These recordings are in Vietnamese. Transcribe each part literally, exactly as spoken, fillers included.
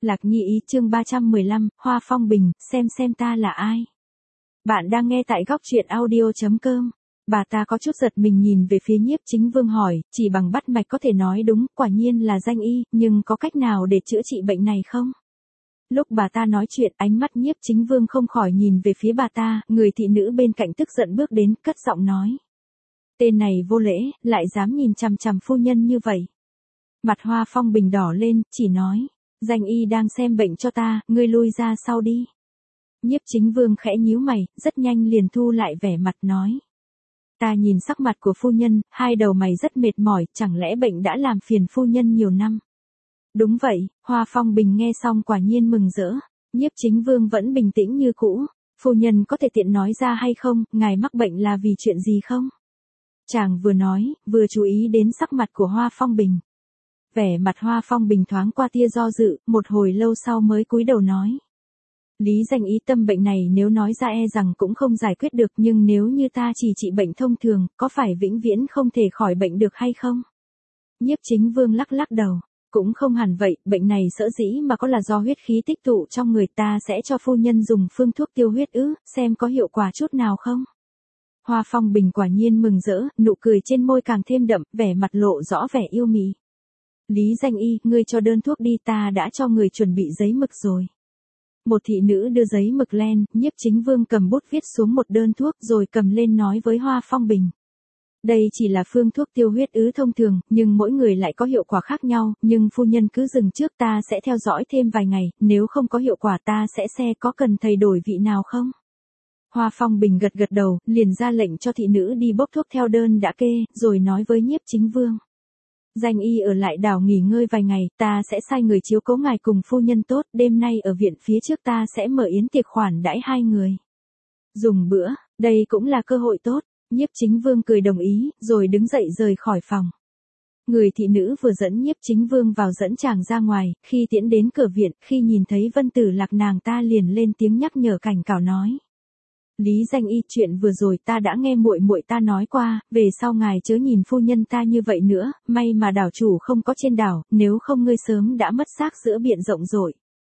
Lạc Nhi ý chương ba trăm mười lăm, Hoa Phong Bình, xem xem ta là ai. Bạn đang nghe tại góc truyện audio chấm com. Bà ta có chút giật mình nhìn về phía Nhiếp Chính Vương hỏi, chỉ bằng bắt mạch có thể nói đúng, quả nhiên là danh y, nhưng có cách nào để chữa trị bệnh này không? Lúc bà ta nói chuyện, ánh mắt Nhiếp Chính Vương không khỏi nhìn về phía bà ta, người thị nữ bên cạnh tức giận bước đến, cất giọng nói. Tên này vô lễ, lại dám nhìn chằm chằm phu nhân như vậy. Mặt Hoa Phong Bình đỏ lên, chỉ nói. Danh y đang xem bệnh cho ta, ngươi lui ra sau đi. Nhiếp Chính Vương khẽ nhíu mày, rất nhanh liền thu lại vẻ mặt nói. Ta nhìn sắc mặt của phu nhân, hai đầu mày rất mệt mỏi, chẳng lẽ bệnh đã làm phiền phu nhân nhiều năm? Đúng vậy, Hoa Phong Bình nghe xong quả nhiên mừng rỡ. Nhiếp Chính Vương vẫn bình tĩnh như cũ. Phu nhân có thể tiện nói ra hay không, ngài mắc bệnh là vì chuyện gì không? Chàng vừa nói, vừa chú ý đến sắc mặt của Hoa Phong Bình. Vẻ mặt Hoa Phong Bình thoáng qua tia do dự, một hồi lâu sau mới cúi đầu nói. Lý danh ý tâm bệnh này nếu nói ra e rằng cũng không giải quyết được, nhưng nếu như ta chỉ trị bệnh thông thường, có phải vĩnh viễn không thể khỏi bệnh được hay không? Nhiếp Chính Vương lắc lắc đầu. Cũng không hẳn vậy, bệnh này sở dĩ mà có là do huyết khí tích tụ trong người, ta sẽ cho phu nhân dùng phương thuốc tiêu huyết ứ, xem có hiệu quả chút nào không? Hoa Phong Bình quả nhiên mừng rỡ, nụ cười trên môi càng thêm đậm, vẻ mặt lộ rõ vẻ yêu mị. Lý danh y, ngươi cho đơn thuốc đi, ta đã cho người chuẩn bị giấy mực rồi. Một thị nữ đưa giấy mực len, Nhiếp Chính Vương cầm bút viết xuống một đơn thuốc rồi cầm lên nói với Hoa Phong Bình. Đây chỉ là phương thuốc tiêu huyết ứ thông thường, nhưng mỗi người lại có hiệu quả khác nhau, nhưng phu nhân cứ dừng trước, ta sẽ theo dõi thêm vài ngày, nếu không có hiệu quả ta sẽ xe có cần thầy đổi vị nào không? Hoa Phong Bình gật gật đầu, liền ra lệnh cho thị nữ đi bốc thuốc theo đơn đã kê, rồi nói với Nhiếp Chính Vương. Danh y ở lại đảo nghỉ ngơi vài ngày, ta sẽ sai người chiếu cố ngài cùng phu nhân tốt, đêm nay ở viện phía trước ta sẽ mở yến tiệc khoản đãi hai người. Dùng bữa, đây cũng là cơ hội tốt, Nhiếp Chính Vương cười đồng ý, rồi đứng dậy rời khỏi phòng. Người thị nữ vừa dẫn Nhiếp Chính Vương vào dẫn chàng ra ngoài, khi tiễn đến cửa viện, khi nhìn thấy Vân Tử Lạc nàng ta liền lên tiếng nhắc nhở cảnh cáo nói. Lý danh y, chuyện vừa rồi ta đã nghe muội muội ta nói qua, về sau ngài chớ nhìn phu nhân ta như vậy nữa, may mà đảo chủ không có trên đảo, nếu không ngươi sớm đã mất xác giữa biển rộng rồi.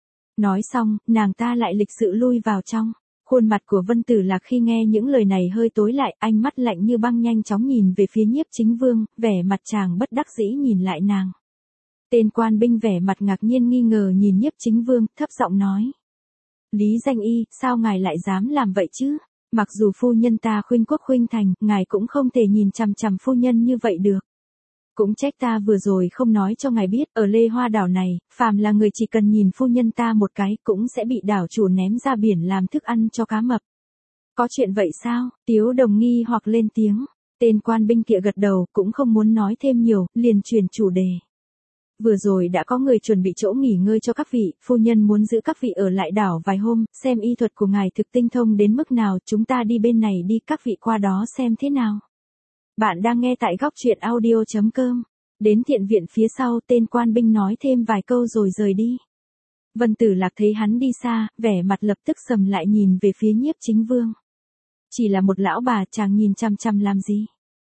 Nói xong, nàng ta lại lịch sự lui vào trong. Khuôn mặt của Vân Tử Lạc khi nghe những lời này hơi tối lại, ánh mắt lạnh như băng nhanh chóng nhìn về phía Nhiếp Chính Vương, vẻ mặt chàng bất đắc dĩ nhìn lại nàng. Tên quan binh vẻ mặt ngạc nhiên nghi ngờ nhìn Nhiếp Chính Vương, thấp giọng nói. Lý danh y, sao ngài lại dám làm vậy chứ? Mặc dù phu nhân ta khuynh quốc khuynh thành, ngài cũng không thể nhìn chằm chằm phu nhân như vậy được. Cũng trách ta vừa rồi không nói cho ngài biết, ở Lê Hoa đảo này, phàm là người chỉ cần nhìn phu nhân ta một cái, cũng sẽ bị đảo chủ ném ra biển làm thức ăn cho cá mập. Có chuyện vậy sao? Tiếu Đồng nghi hoặc lên tiếng. Tên quan binh kia gật đầu, cũng không muốn nói thêm nhiều, liền chuyển chủ đề. Vừa rồi đã có người chuẩn bị chỗ nghỉ ngơi cho các vị, phu nhân muốn giữ các vị ở lại đảo vài hôm, xem y thuật của ngài thực tinh thông đến mức nào, chúng ta đi bên này đi, các vị qua đó xem thế nào. Bạn đang nghe tại góc truyện audio chấm com. Đến thiện viện phía sau, tên quan binh nói thêm vài câu rồi rời đi. Vân Tử Lạc thấy hắn đi xa, vẻ mặt lập tức sầm lại nhìn về phía Nhiếp Chính Vương. Chỉ là một lão bà, chàng nhìn chăm chăm làm gì?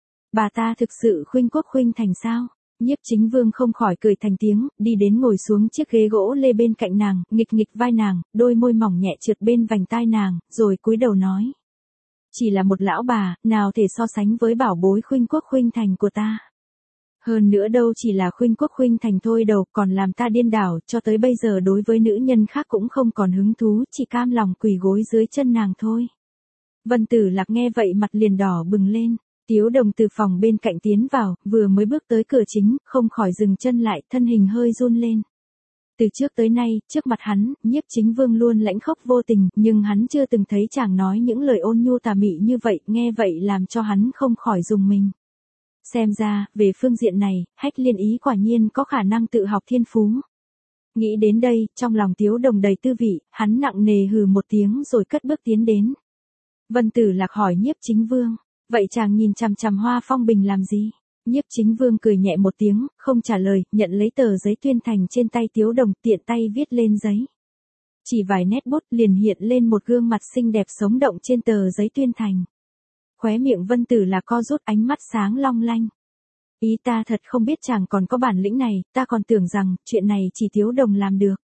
Bà ta thực sự khuynh quốc khuynh thành sao? Nhiếp Chính Vương không khỏi cười thành tiếng, đi đến ngồi xuống chiếc ghế gỗ lê bên cạnh nàng, nghịch nghịch vai nàng, đôi môi mỏng nhẹ trượt bên vành tai nàng, rồi cúi đầu nói. Chỉ là một lão bà, nào thể so sánh với bảo bối khuynh quốc khuynh thành của ta. Hơn nữa đâu chỉ là khuynh quốc khuynh thành thôi đâu, còn làm ta điên đảo, cho tới bây giờ đối với nữ nhân khác cũng không còn hứng thú, chỉ cam lòng quỳ gối dưới chân nàng thôi. Vân Tử Lạc nghe vậy mặt liền đỏ bừng lên. Tiếu Đồng từ phòng bên cạnh tiến vào, vừa mới bước tới cửa chính, không khỏi dừng chân lại, thân hình hơi run lên. Từ trước tới nay, trước mặt hắn, Nhiếp Chính Vương luôn lãnh khốc vô tình, nhưng hắn chưa từng thấy chàng nói những lời ôn nhu tà mị như vậy, nghe vậy làm cho hắn không khỏi rùng mình. Xem ra, về phương diện này, Hách Liên Ý quả nhiên có khả năng tự học thiên phú. Nghĩ đến đây, trong lòng Tiếu Đồng đầy tư vị, hắn nặng nề hừ một tiếng rồi cất bước tiến đến. Vân Tử Lạc hỏi Nhiếp Chính Vương. Vậy chàng nhìn chằm chằm Hoa Phong Bình làm gì? Nhiếp Chính Vương cười nhẹ một tiếng, không trả lời, nhận lấy tờ giấy tuyên thành trên tay Tiếu Đồng, tiện tay viết lên giấy. Chỉ vài nét bút liền hiện lên một gương mặt xinh đẹp sống động trên tờ giấy tuyên thành. Khóe miệng Vân Tử Lạc co rút, ánh mắt sáng long lanh. Ý ta thật không biết chàng còn có bản lĩnh này, ta còn tưởng rằng chuyện này chỉ Tiếu Đồng làm được.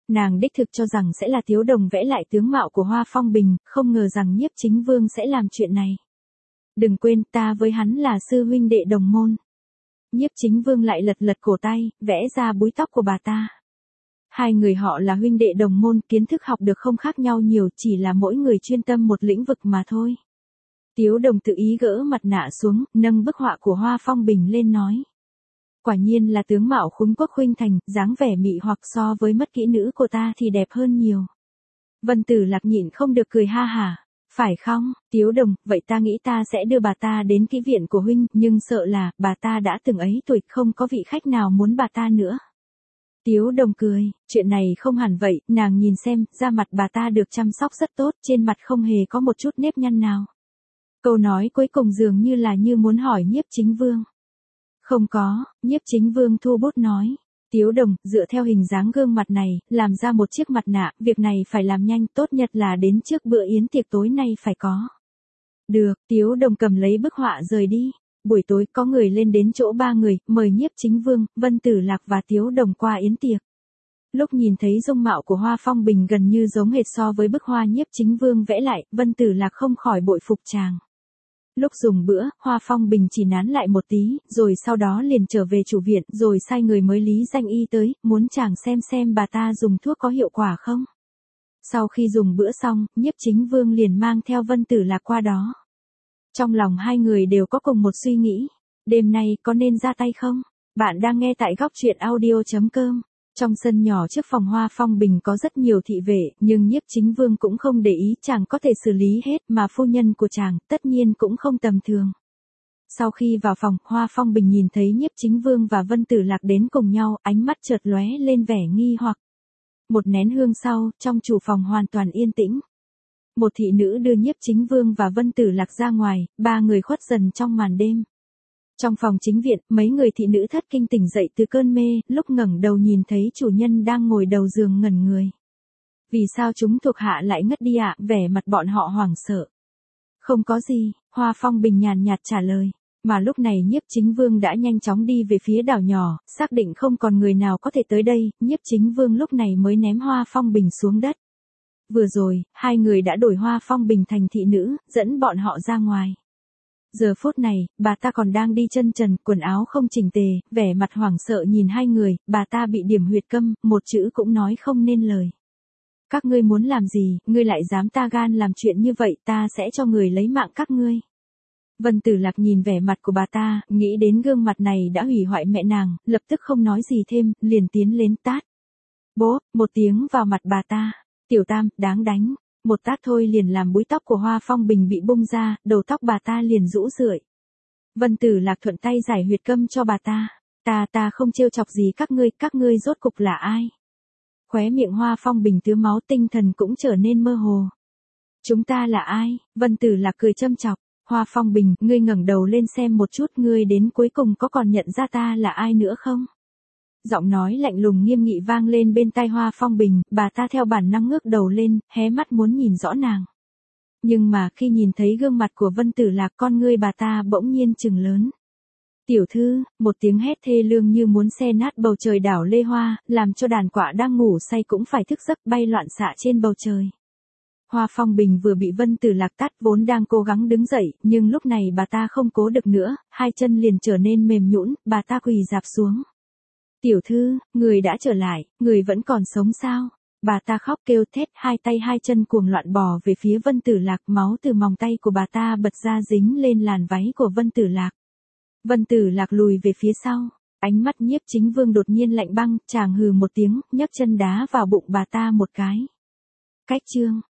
Nàng đích thực cho rằng sẽ là Tiếu Đồng vẽ lại tướng mạo của Hoa Phong Bình, không ngờ rằng Nhiếp Chính Vương sẽ làm chuyện này. Đừng quên ta với hắn là sư huynh đệ đồng môn. Nhiếp Chính Vương lại lật lật cổ tay, vẽ ra búi tóc của bà ta. Hai người họ là huynh đệ đồng môn, kiến thức học được không khác nhau nhiều, chỉ là mỗi người chuyên tâm một lĩnh vực mà thôi. Tiếu Đồng tự ý gỡ mặt nạ xuống, nâng bức họa của Hoa Phong Bình lên nói. Quả nhiên là tướng mạo khuynh quốc khuynh thành, dáng vẻ mị hoặc so với mất kỹ nữ của ta thì đẹp hơn nhiều. Vân Tử Lạc nhịn không được cười ha hả. Phải không, Tiếu Đồng, vậy ta nghĩ ta sẽ đưa bà ta đến kỹ viện của huynh, nhưng sợ là, bà ta đã từng ấy tuổi, không có vị khách nào muốn bà ta nữa. Tiếu Đồng cười, chuyện này không hẳn vậy, nàng nhìn xem, da mặt bà ta được chăm sóc rất tốt, trên mặt không hề có một chút nếp nhăn nào. Câu nói cuối cùng dường như là như muốn hỏi Nhiếp Chính Vương. Không có, Nhiếp Chính Vương thu bút nói. Tiếu Đồng, dựa theo hình dáng gương mặt này, làm ra một chiếc mặt nạ, việc này phải làm nhanh, tốt nhất là đến trước bữa yến tiệc tối nay phải có. Được, Tiếu Đồng cầm lấy bức họa rời đi. Buổi tối có người lên đến chỗ ba người, mời Nhiếp Chính Vương, Vân Tử Lạc và Tiếu Đồng qua yến tiệc. Lúc nhìn thấy dung mạo của Hoa Phong Bình gần như giống hệt so với bức hoa Nhiếp Chính Vương vẽ lại, Vân Tử Lạc không khỏi bội phục chàng. Lúc dùng bữa, Hoa Phong Bình chỉ nán lại một tí, rồi sau đó liền trở về chủ viện, rồi sai người mới lý danh y tới, muốn chàng xem xem bà ta dùng thuốc có hiệu quả không. Sau khi dùng bữa xong, Nhiếp Chính Vương liền mang theo Vân Tử Lạc qua đó. Trong lòng hai người đều có cùng một suy nghĩ, đêm nay có nên ra tay không? Bạn đang nghe tại góc truyện audio chấm com. Trong sân nhỏ trước phòng Hoa Phong Bình có rất nhiều thị vệ, nhưng Nhiếp Chính Vương cũng không để ý, chàng có thể xử lý hết, mà phu nhân của chàng, tất nhiên cũng không tầm thường. Sau khi vào phòng, Hoa Phong Bình nhìn thấy Nhiếp Chính Vương và Vân Tử Lạc đến cùng nhau, ánh mắt chợt lóe lên vẻ nghi hoặc. Một nén hương sau, trong chủ phòng hoàn toàn yên tĩnh. Một thị nữ đưa Nhiếp Chính Vương và Vân Tử Lạc ra ngoài, ba người khuất dần trong màn đêm. Trong phòng chính viện, mấy người thị nữ thất kinh tỉnh dậy từ cơn mê, lúc ngẩng đầu nhìn thấy chủ nhân đang ngồi đầu giường ngẩn người. Vì sao chúng thuộc hạ lại ngất đi ạ? Vẻ mặt bọn họ hoảng sợ. Không có gì, Hoa Phong Bình nhàn nhạt trả lời. Mà lúc này Nhiếp Chính Vương đã nhanh chóng đi về phía đảo nhỏ, xác định không còn người nào có thể tới đây, Nhiếp Chính Vương lúc này mới ném Hoa Phong Bình xuống đất. Vừa rồi, hai người đã đổi Hoa Phong Bình thành thị nữ, dẫn bọn họ ra ngoài. Giờ phút này, bà ta còn đang đi chân trần, quần áo không chỉnh tề, vẻ mặt hoảng sợ nhìn hai người, bà ta bị điểm huyệt câm, một chữ cũng nói không nên lời. Các ngươi muốn làm gì, ngươi lại dám ta gan làm chuyện như vậy, ta sẽ cho người lấy mạng các ngươi. Vân Tử Lạc nhìn vẻ mặt của bà ta, nghĩ đến gương mặt này đã hủy hoại mẹ nàng, lập tức không nói gì thêm, liền tiến lên tát. Bố, một tiếng vào mặt bà ta. Tiểu Tam, đáng đánh. Một tát thôi liền làm búi tóc của Hoa Phong Bình bị bung ra, đầu tóc bà ta liền rũ rượi. Vân Tử Lạc thuận tay giải huyệt câm cho bà ta. Ta ta không trêu chọc gì các ngươi, các ngươi rốt cục là ai? Khóe miệng Hoa Phong Bình tứa máu, tinh thần cũng trở nên mơ hồ. Chúng ta là ai? Vân Tử Lạc cười châm chọc. Hoa Phong Bình, ngươi ngẩng đầu lên xem một chút, ngươi đến cuối cùng có còn nhận ra ta là ai nữa không? Giọng nói lạnh lùng nghiêm nghị vang lên bên tai Hoa Phong Bình, bà ta theo bản năng ngước đầu lên, hé mắt muốn nhìn rõ nàng. Nhưng mà khi nhìn thấy gương mặt của Vân Tử Lạc, con ngươi bà ta bỗng nhiên trừng lớn. Tiểu thư, một tiếng hét thê lương như muốn xé nát bầu trời đảo Lê Hoa, làm cho đàn quạ đang ngủ say cũng phải thức giấc bay loạn xạ trên bầu trời. Hoa Phong Bình vừa bị Vân Tử Lạc tát, vốn đang cố gắng đứng dậy, nhưng lúc này bà ta không cố được nữa, hai chân liền trở nên mềm nhũn, bà ta quỳ rạp xuống. Tiểu thư, người đã trở lại, người vẫn còn sống sao? Bà ta khóc kêu thét, hai tay hai chân cuồng loạn bò về phía Vân Tử Lạc, máu từ móng tay của bà ta bật ra dính lên làn váy của Vân Tử Lạc. Vân Tử Lạc lùi về phía sau, ánh mắt Nhiếp Chính Vương đột nhiên lạnh băng, chàng hừ một tiếng, nhấc chân đá vào bụng bà ta một cái. Cách chương